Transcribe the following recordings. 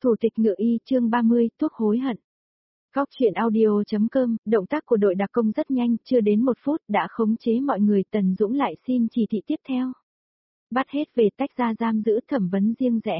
Thủ tịch ngựa y chương 30, thuốc hối hận. Góc chuyện audio.com, động tác của đội đặc công rất nhanh, chưa đến 1 phút đã khống chế mọi người. Tần Dũng lại xin chỉ thị tiếp theo. Bắt hết về tách ra giam giữ thẩm vấn riêng rẽ.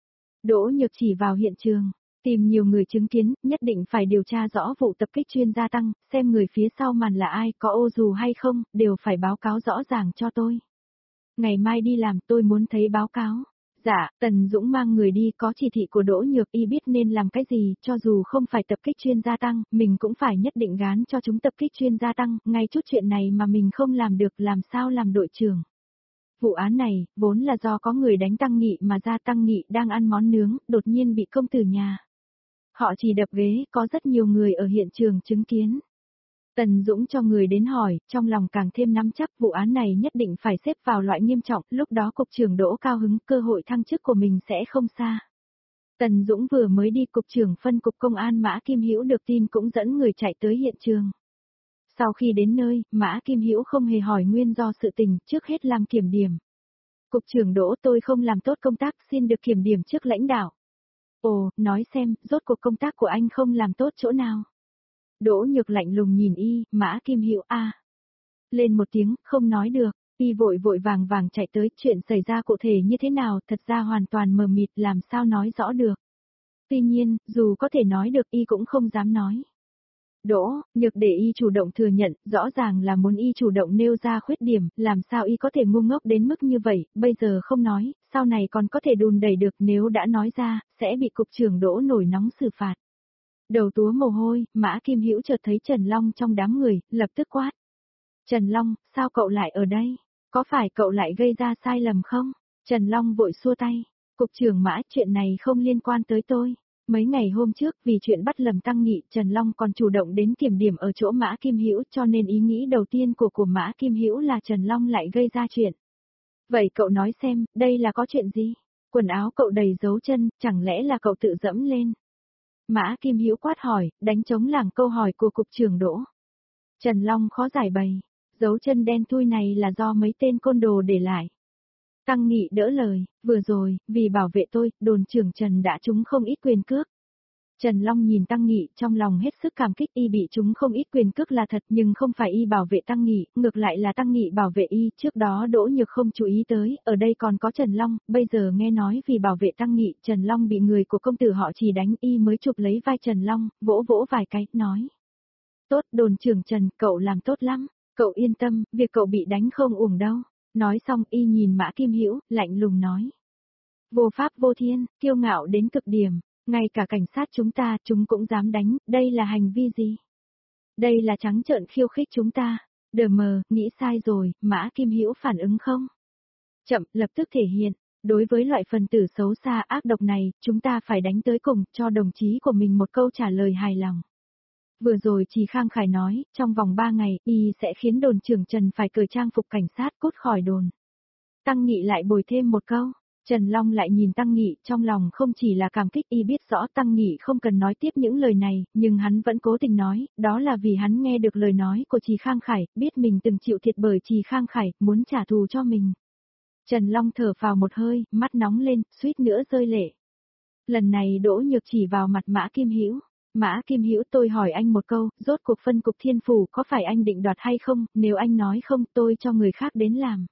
Đỗ Nhược chỉ vào hiện trường, tìm nhiều người chứng kiến, nhất định phải điều tra rõ vụ tập kích chuyên gia Tăng, xem người phía sau màn là ai, có ô dù hay không, đều phải báo cáo rõ ràng cho tôi. Ngày mai đi làm tôi muốn thấy báo cáo. Dạ, Tần Dũng mang người đi, có chỉ thị của Đỗ Nhược y biết nên làm cái gì, cho dù không phải tập kích chuyên gia Tăng, mình cũng phải nhất định gán cho chúng tập kích chuyên gia Tăng, ngay chút chuyện này mà mình không làm được làm sao làm đội trưởng. Vụ án này, vốn là do có người đánh Tăng Nghị mà ra. Tăng Nghị đang ăn món nướng, đột nhiên bị công tử nhà. Họ chỉ đập ghế, có rất nhiều người ở hiện trường chứng kiến. Tần Dũng cho người đến hỏi, trong lòng càng thêm nắm chắc vụ án này nhất định phải xếp vào loại nghiêm trọng, lúc đó cục trưởng Đỗ cao hứng, cơ hội thăng chức của mình sẽ không xa. Tần Dũng vừa mới đi, cục trưởng phân cục công an Mã Kim Hữu được tin cũng dẫn người chạy tới hiện trường. Sau khi đến nơi, Mã Kim Hữu không hề hỏi nguyên do sự tình, trước hết làm kiểm điểm. Cục trưởng Đỗ, tôi không làm tốt công tác, xin được kiểm điểm trước lãnh đạo. Ồ, nói xem, rốt cuộc công tác của anh không làm tốt chỗ nào? Đỗ Nhược lạnh lùng nhìn y, Mã Kim Hữu a. Lên một tiếng, không nói được, y vội vàng chạy tới, chuyện xảy ra cụ thể như thế nào, thật ra hoàn toàn mờ mịt, làm sao nói rõ được. Tuy nhiên, dù có thể nói được y cũng không dám nói. Đỗ Nhược để y chủ động thừa nhận, rõ ràng là muốn y chủ động nêu ra khuyết điểm, làm sao y có thể ngu ngốc đến mức như vậy, bây giờ không nói, sau này còn có thể đùn đẩy được, nếu đã nói ra, sẽ bị cục trưởng Đỗ nổi nóng xử phạt. Đầu túa mồ hôi, Mã Kim Hữu chợt thấy Trần Long trong đám người, lập tức quát. Trần Long, sao cậu lại ở đây? Có phải cậu lại gây ra sai lầm không? Trần Long vội xua tay. Cục trưởng Mã, chuyện này không liên quan tới tôi. Mấy ngày hôm trước, vì chuyện bắt lầm Tăng Nghị, Trần Long còn chủ động đến kiểm điểm ở chỗ Mã Kim Hữu, cho nên ý nghĩ đầu tiên của Mã Kim Hữu là Trần Long lại gây ra chuyện. Vậy cậu nói xem, đây là có chuyện gì? Quần áo cậu đầy dấu chân, chẳng lẽ là cậu tự dẫm lên? Mã Kim Hữu quát hỏi, đánh trống lảng câu hỏi của cục trưởng Đỗ. Trần Long khó giải bày, dấu chân đen thui này là do mấy tên côn đồ để lại. Tăng Nghị đỡ lời, vừa rồi, vì bảo vệ tôi, đồn trưởng Trần đã trúng không ít quyền cước. Trần Long nhìn Tăng Nghị, trong lòng hết sức cảm kích, y bị trúng không ít quyền cước là thật, nhưng không phải y bảo vệ Tăng Nghị, ngược lại là Tăng Nghị bảo vệ y, trước đó Đỗ Nhược không chú ý tới, ở đây còn có Trần Long, bây giờ nghe nói vì bảo vệ Tăng Nghị, Trần Long bị người của công tử họ chỉ đánh, y mới chụp lấy vai Trần Long, vỗ vài cái, nói. Tốt, đồn trưởng Trần, cậu làm tốt lắm, cậu yên tâm, việc cậu bị đánh không uổng đâu. Nói xong y nhìn Mã Kim Hữu, lạnh lùng nói. Vô pháp vô thiên, kiêu ngạo đến cực điểm. Ngay cả cảnh sát chúng cũng dám đánh, đây là hành vi gì? Đây là trắng trợn khiêu khích chúng ta. Đờ mờ, nghĩ sai rồi, Mã Kim Hữu phản ứng không? Chậm, lập tức thể hiện. Đối với loại phần tử xấu xa ác độc này, chúng ta phải đánh tới cùng, cho đồng chí của mình một câu trả lời hài lòng. Vừa rồi Trì Khang Khải nói, trong vòng 3 ngày, y sẽ khiến đồn trưởng Trần phải cởi trang phục cảnh sát cút khỏi đồn. Tăng Nghị lại bồi thêm một câu. Trần Long lại nhìn Tăng Nghị, trong lòng không chỉ là cảm kích, y biết rõ Tăng Nghị không cần nói tiếp những lời này, nhưng hắn vẫn cố tình nói, đó là vì hắn nghe được lời nói của Trì Khang Khải, biết mình từng chịu thiệt bởi Trì Khang Khải, muốn trả thù cho mình. Trần Long thở phào một hơi, mắt nóng lên, suýt nữa rơi lệ. Lần này Đỗ Nhược chỉ vào mặt Mã Kim Hữu. Mã Kim Hữu, tôi hỏi anh một câu, rốt cuộc phân cục Thiên Phủ có phải anh định đoạt hay không, nếu anh nói không tôi cho người khác đến làm.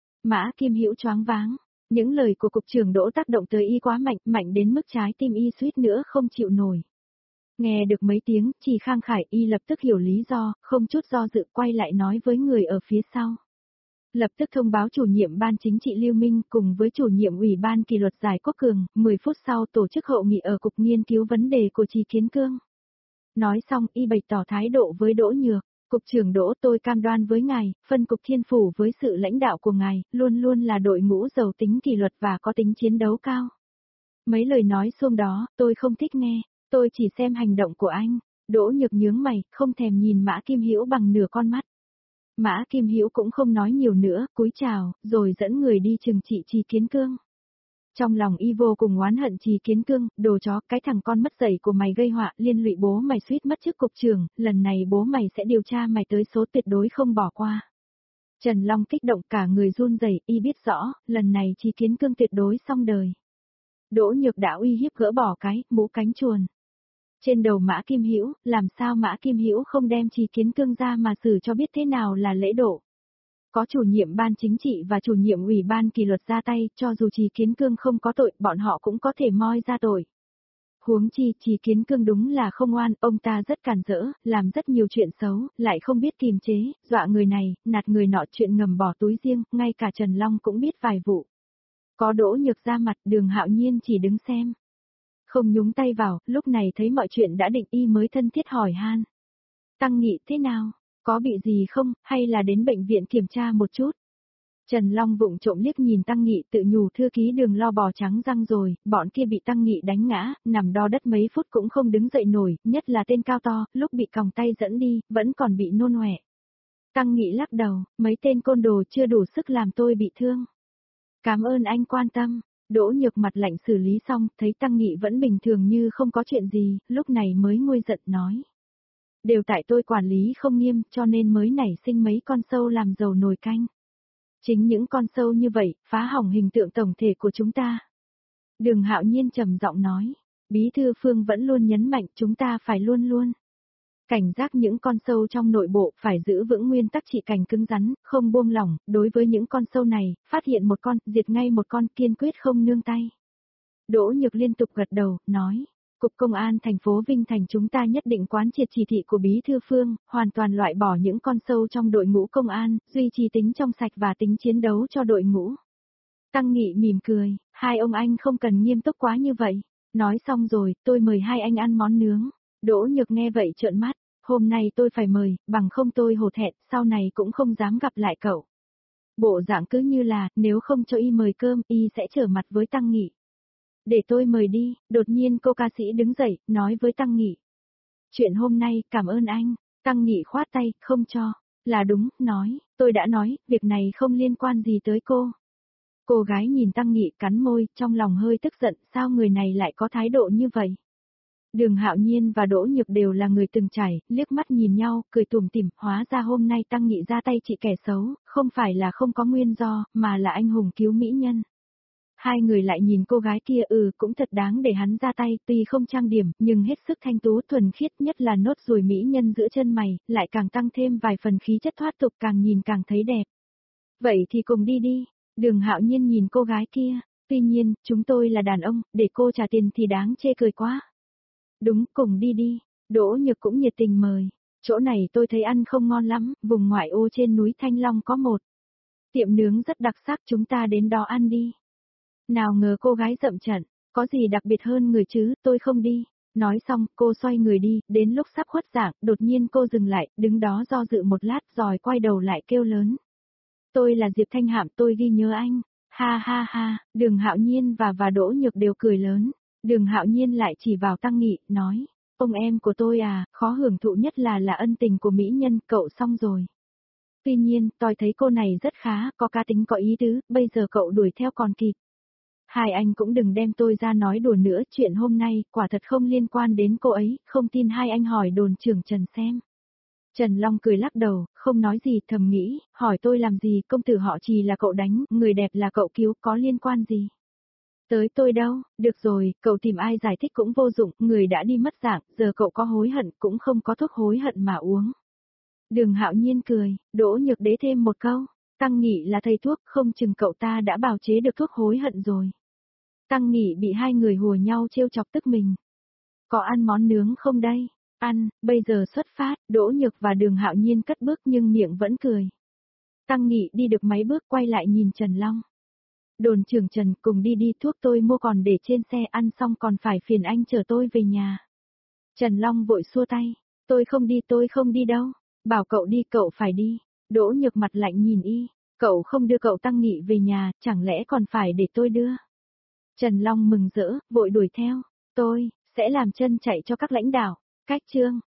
Mã Kim Hữu choáng váng. Những lời của cục trưởng Đỗ tác động tới y quá mạnh đến mức trái tim y suýt nữa không chịu nổi. Nghe được mấy tiếng, Trì Khang Khải y lập tức hiểu lý do, không chút do dự quay lại nói với người ở phía sau. Lập tức thông báo chủ nhiệm ban chính trị Lưu Minh cùng với chủ nhiệm ủy ban kỷ luật Giải Quốc Cường, 10 phút sau tổ chức hội nghị ở cục nghiên cứu vấn đề của Trì Kiến Cương. Nói xong y bày tỏ thái độ với Đỗ Nhược. Cục trưởng Đỗ, tôi cam đoan với ngài, phân cục Thiên Phủ với sự lãnh đạo của ngài, luôn luôn là đội ngũ giàu tính kỷ luật và có tính chiến đấu cao. Mấy lời nói xuông đó, tôi không thích nghe, tôi chỉ xem hành động của anh. Đỗ Nhược nhướng mày, không thèm nhìn Mã Kim Hữu bằng nửa con mắt. Mã Kim Hữu cũng không nói nhiều nữa, cúi chào, rồi dẫn người đi trừng trị Trì Kiến Cương. Trong lòng y vô cùng oán hận Trì Kiến Cương, đồ chó, cái thằng con mất dạy của mày gây họa, liên lụy bố mày suýt mất chức cục trưởng, lần này bố mày sẽ điều tra mày tới số tuyệt đối không bỏ qua. Trần Long kích động cả người run rẩy, y biết rõ, lần này Trì Kiến Cương tuyệt đối xong đời. Đỗ Nhược đã uy hiếp gỡ bỏ cái mũ cánh chuồn trên đầu Mã Kim Hữu, làm sao Mã Kim Hữu không đem Trì Kiến Cương ra mà xử cho biết thế nào là lễ độ. Có chủ nhiệm ban chính trị và chủ nhiệm ủy ban kỷ luật ra tay, cho dù Trì Kiến Cương không có tội, bọn họ cũng có thể moi ra tội. Huống chi, Trì Kiến Cương đúng là không oan, ông ta rất càn rỡ, làm rất nhiều chuyện xấu, lại không biết kiềm chế, dọa người này, nạt người nọ, chuyện ngầm bỏ túi riêng, ngay cả Trần Long cũng biết vài vụ. Có Đỗ Nhược ra mặt, Đường Hạo Nhiên chỉ đứng xem. Không nhúng tay vào, lúc này thấy mọi chuyện đã định y mới thân thiết hỏi han. Tăng Nghị thế nào? Có bị gì không, hay là đến bệnh viện kiểm tra một chút? Trần Long vụng trộm liếc nhìn Tăng Nghị tự nhủ thư ký Đường lo bò trắng răng rồi, bọn kia bị Tăng Nghị đánh ngã, nằm đo đất mấy phút cũng không đứng dậy nổi, nhất là tên cao to, lúc bị còng tay dẫn đi, vẫn còn bị nôn ọe. Tăng Nghị lắc đầu, mấy tên côn đồ chưa đủ sức làm tôi bị thương. Cảm ơn anh quan tâm. Đỗ Nhược mặt lạnh xử lý xong, thấy Tăng Nghị vẫn bình thường như không có chuyện gì, lúc này mới nguôi giận nói. Đều tại tôi quản lý không nghiêm, cho nên mới nảy sinh mấy con sâu làm dầu nồi canh. Chính những con sâu như vậy, phá hỏng hình tượng tổng thể của chúng ta. Đường Hạo Nhiên trầm giọng nói, Bí thư Phương vẫn luôn nhấn mạnh chúng ta phải luôn luôn cảnh giác những con sâu trong nội bộ, phải giữ vững nguyên tắc trị cảnh cứng rắn, không buông lỏng, đối với những con sâu này, phát hiện một con, diệt ngay một con, kiên quyết không nương tay. Đỗ Nhược liên tục gật đầu, nói, Cục Công an thành phố Vinh Thành chúng ta nhất định quán triệt chỉ thị của Bí thư Phương, hoàn toàn loại bỏ những con sâu trong đội ngũ công an, duy trì tính trong sạch và tính chiến đấu cho đội ngũ. Tăng Nghị mỉm cười, hai ông anh không cần nghiêm túc quá như vậy. Nói xong rồi, tôi mời hai anh ăn món nướng. Đỗ Nhược nghe vậy trợn mắt, hôm nay tôi phải mời, bằng không tôi hổ thẹn, sau này cũng không dám gặp lại cậu. Bộ dạng cứ như là, nếu không cho y mời cơm, y sẽ trở mặt với Tăng Nghị. Để tôi mời đi, đột nhiên cô ca sĩ đứng dậy, nói với Tăng Nghị. Chuyện hôm nay, cảm ơn anh. Tăng Nghị khoát tay, không cho. Là đúng, nói, tôi đã nói, việc này không liên quan gì tới cô. Cô gái nhìn Tăng Nghị cắn môi, trong lòng hơi tức giận, sao người này lại có thái độ như vậy? Đường Hạo Nhiên và Đỗ Nhược đều là người từng trải, liếc mắt nhìn nhau, cười tủm tỉm, hóa ra hôm nay Tăng Nghị ra tay trị kẻ xấu, không phải là không có nguyên do, mà là anh hùng cứu mỹ nhân. Hai người lại nhìn cô gái kia cũng thật đáng để hắn ra tay, tuy không trang điểm, nhưng hết sức thanh tú thuần khiết, nhất là nốt ruồi mỹ nhân giữa chân mày, lại càng tăng thêm vài phần khí chất thoát tục, càng nhìn càng thấy đẹp. Vậy thì cùng đi đi. Đường Hạo Nhiên nhìn cô gái kia, tuy nhiên, chúng tôi là đàn ông, để cô trả tiền thì đáng chê cười quá. Đúng, cùng đi đi. Đỗ Nhược cũng nhiệt tình mời. Chỗ này tôi thấy ăn không ngon lắm, vùng ngoại ô trên núi Thanh Long có một tiệm nướng rất đặc sắc, chúng ta đến đó ăn đi. Nào ngờ cô gái dậm trận, có gì đặc biệt hơn người chứ, tôi không đi. Nói xong, cô xoay người đi, đến lúc sắp khuất dạng, đột nhiên cô dừng lại, đứng đó do dự một lát rồi quay đầu lại kêu lớn. Tôi là Diệp Thanh Hạm, tôi ghi nhớ anh. Ha ha ha, Đường Hạo Nhiên và Đỗ Nhược đều cười lớn. Đường Hạo Nhiên lại chỉ vào Tăng Nghị, nói, ông em của tôi à, khó hưởng thụ nhất là ân tình của mỹ nhân, cậu xong rồi. Tuy nhiên, tôi thấy cô này rất khá, có cá tính có ý tứ, bây giờ cậu đuổi theo còn kịp. Hai anh cũng đừng đem tôi ra nói đùa nữa, chuyện hôm nay, quả thật không liên quan đến cô ấy, không tin hai anh hỏi đồn trưởng Trần xem. Trần Long cười lắc đầu, không nói gì, thầm nghĩ, hỏi tôi làm gì, công tử họ Trì là cậu đánh, người đẹp là cậu cứu, có liên quan gì? Tới tôi đâu, được rồi, cậu tìm ai giải thích cũng vô dụng, người đã đi mất dạng, giờ cậu có hối hận cũng không có thuốc hối hận mà uống. Đường Hạo Nhiên cười, Đỗ Nhược Đế thêm một câu, Tăng Nghị là thầy thuốc, không chừng cậu ta đã bào chế được thuốc hối hận rồi. Tăng Nghị bị hai người hùa nhau trêu chọc tức mình. Có ăn món nướng không đây? Ăn, bây giờ xuất phát, Đỗ Nhược và Đường Hạo Nhiên cất bước nhưng miệng vẫn cười. Tăng Nghị đi được mấy bước quay lại nhìn Trần Long. Đồn trưởng Trần, cùng đi đi, thuốc tôi mua còn để trên xe, ăn xong còn phải phiền anh chở tôi về nhà. Trần Long vội xua tay, tôi không đi đâu, bảo cậu đi cậu phải đi. Đỗ Nhược mặt lạnh nhìn y, cậu không đưa cậu Tăng Nghị về nhà, chẳng lẽ còn phải để tôi đưa. Trần Long mừng rỡ, vội đuổi theo, tôi sẽ làm chân chạy cho các lãnh đạo. Cách chương